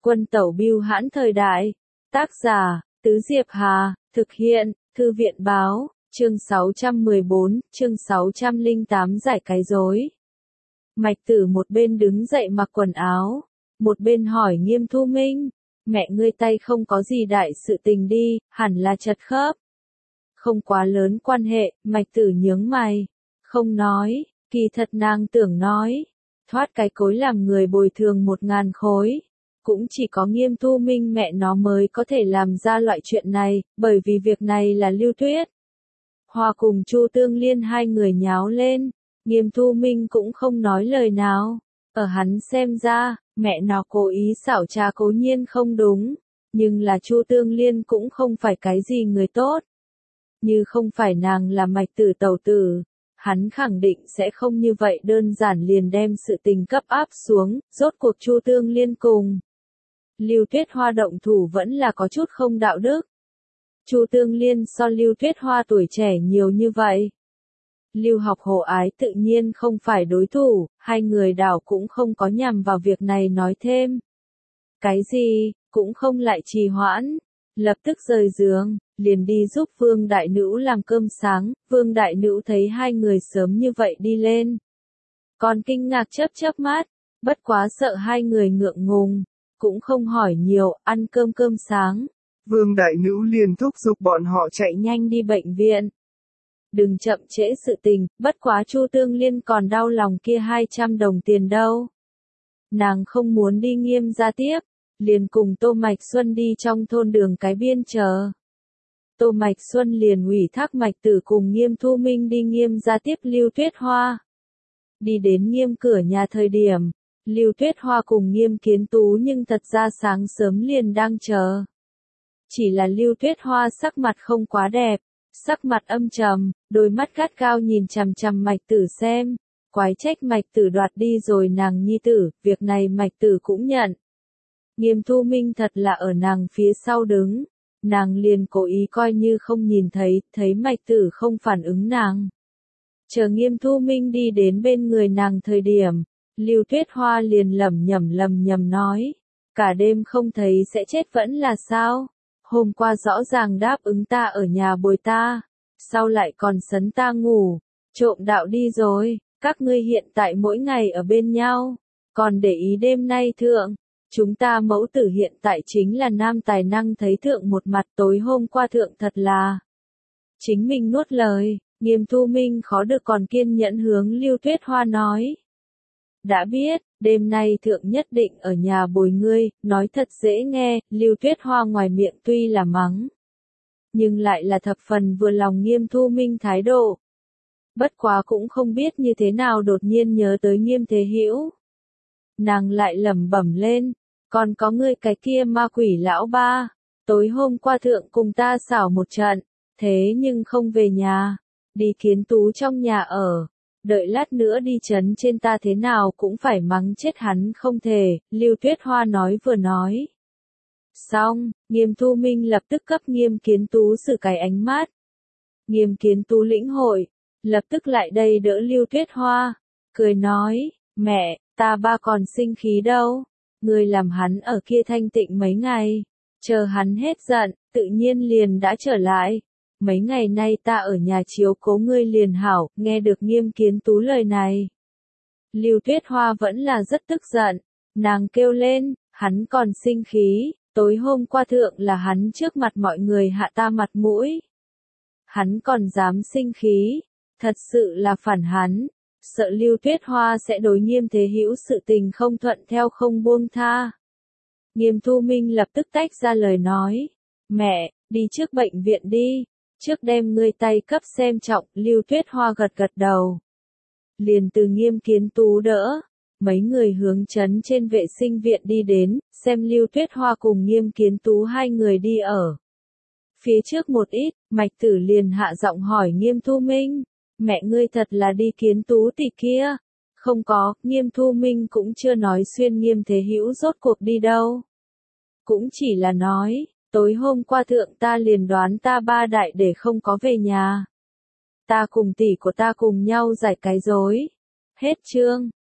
Quân tẩu bưu hãn thời đại. Tác giả, Tứ Diệp Hà, thực hiện, Thư viện báo, chương 614, chương 608 giải cái rối. Mạch Tử một bên đứng dậy mặc quần áo, một bên hỏi Nghiêm Thu Minh, mẹ ngươi tay không có gì đại sự tình đi, hẳn là chật khớp. Không quá lớn quan hệ, Mạch Tử nhướng mày, không nói, kỳ thật nàng tưởng nói, thoát cái cối làm người bồi thường 1.000 khối. Cũng chỉ có Nghiêm Thu Minh mẹ nó mới có thể làm ra loại chuyện này, bởi vì việc này là Lưu Tuyết Hoa cùng Chu Tương Liên hai người nháo lên, Nghiêm Thu Minh cũng không nói lời nào. Ở hắn xem ra, mẹ nó cố ý xảo trá cố nhiên không đúng, nhưng là Chu Tương Liên cũng không phải cái gì người tốt. Như không phải nàng là Mạch Tử tẩu tử, hắn khẳng định sẽ không như vậy đơn giản liền đem sự tình cấp áp xuống, rốt cuộc Chu Tương Liên cùng Lưu Tuyết Hoa động thủ vẫn là có chút không đạo đức. Chu Tương Liên so Lưu Tuyết Hoa tuổi trẻ nhiều như vậy. Lưu Học Hồ Ái tự nhiên không phải đối thủ, hai người đảo cũng không có nhằm vào việc này nói thêm. Cái gì, cũng không lại trì hoãn, lập tức rời giường, liền đi giúp Vương Đại Nữ làm cơm sáng. Vương Đại Nữ thấy hai người sớm như vậy đi lên, còn kinh ngạc chớp chớp mắt, bất quá sợ hai người ngượng ngùng, cũng không hỏi nhiều, ăn cơm sáng. Vương Đại Nữ liền thúc giục bọn họ chạy nhanh đi bệnh viện. Đừng chậm trễ sự tình, bất quá Chu Tương Liên còn đau lòng kia 200 đồng tiền đâu. Nàng không muốn đi Nghiêm gia tiếp, liền cùng Tô Mạch Xuân đi trong thôn đường cái biên chờ. Tô Mạch Xuân liền ủy thác Mạch Tử cùng Nghiêm Thu Minh đi Nghiêm gia tiếp Lưu Tuyết Hoa. Đi đến Nghiêm cửa nhà thời điểm, Lưu Tuyết Hoa cùng Nghiêm Kiến Tú nhưng thật ra sáng sớm liền đang chờ. Chỉ là Lưu Tuyết Hoa sắc mặt không quá đẹp, sắc mặt âm trầm, đôi mắt gắt gao nhìn chằm chằm Mạch Tử xem, quái trách Mạch Tử đoạt đi rồi nàng nhi tử, việc này Mạch Tử cũng nhận. Nghiêm Thu Minh thật là ở nàng phía sau đứng, nàng liền cố ý coi như không nhìn thấy, thấy Mạch Tử không phản ứng nàng. Chờ Nghiêm Thu Minh đi đến bên người nàng thời điểm, Lưu Tuyết Hoa liền lẩm nhẩm nói, cả đêm không thấy sẽ chết vẫn là sao? Hôm qua rõ ràng đáp ứng ta ở nhà bồi ta, sao lại còn sấn ta ngủ, trộm đạo đi rồi, các ngươi hiện tại mỗi ngày ở bên nhau, còn để ý đêm nay thượng, chúng ta mẫu tử hiện tại chính là nam tài năng thấy thượng một mặt, tối hôm qua thượng thật là. Chính mình nuốt lời, Nghiêm Thu Minh khó được còn kiên nhẫn hướng Lưu Tuyết Hoa nói. Đã biết, đêm nay thượng nhất định ở nhà bồi ngươi, nói thật dễ nghe, Lưu Tuyết Hoa ngoài miệng tuy là mắng, nhưng lại là thập phần vừa lòng Nghiêm Thu Minh thái độ. Bất quá cũng không biết như thế nào đột nhiên nhớ tới Nghiêm Thế Hữu. Nàng lại lẩm bẩm lên, còn có ngươi cái kia ma quỷ lão ba, tối hôm qua thượng cùng ta xảo một trận, thế nhưng không về nhà, đi Kiến Tú trong nhà ở. Đợi lát nữa đi chấn trên ta thế nào cũng phải mắng chết hắn không thể, Lưu Tuyết Hoa nói vừa nói. Xong, Nghiêm Thu Minh lập tức cấp Nghiêm Kiến Tú xử cái ánh mắt. Nghiêm Kiến Tú lĩnh hội, lập tức lại đây đỡ Lưu Tuyết Hoa, cười nói, mẹ, ta ba còn sinh khí đâu, người làm hắn ở kia thanh tịnh mấy ngày, chờ hắn hết giận, tự nhiên liền đã trở lại. Mấy ngày nay ta ở nhà chiếu cố ngươi liền hảo, nghe được Nghiêm Kiến Tú lời này. Lưu Tuyết Hoa vẫn là rất tức giận, nàng kêu lên, hắn còn sinh khí, tối hôm qua thượng là hắn trước mặt mọi người hạ ta mặt mũi. Hắn còn dám sinh khí, thật sự là phản hắn, sợ Lưu Tuyết Hoa sẽ đối Nghiêm Thế Hữu sự tình không thuận theo không buông tha. Nghiêm Thu Minh lập tức tách ra lời nói, mẹ, đi trước bệnh viện đi. Trước đem ngươi tay cấp xem trọng, Lưu Tuyết Hoa gật đầu. Liền từ Nghiêm Kiến Tú đỡ, mấy người hướng trấn trên vệ sinh viện đi đến, xem Lưu Tuyết Hoa cùng Nghiêm Kiến Tú hai người đi ở. Phía trước một ít, Mạch Tử liền hạ giọng hỏi Nghiêm Thu Minh, mẹ ngươi thật là đi Kiến Tú tỷ kia? Không có, Nghiêm Thu Minh cũng chưa nói xuyên Nghiêm Thế Hữu rốt cuộc đi đâu. Cũng chỉ là nói. Tối hôm qua thượng ta liền đoán ta ba đại để không có về nhà. Ta cùng tỷ của ta cùng nhau giải cái rối. Hết chương.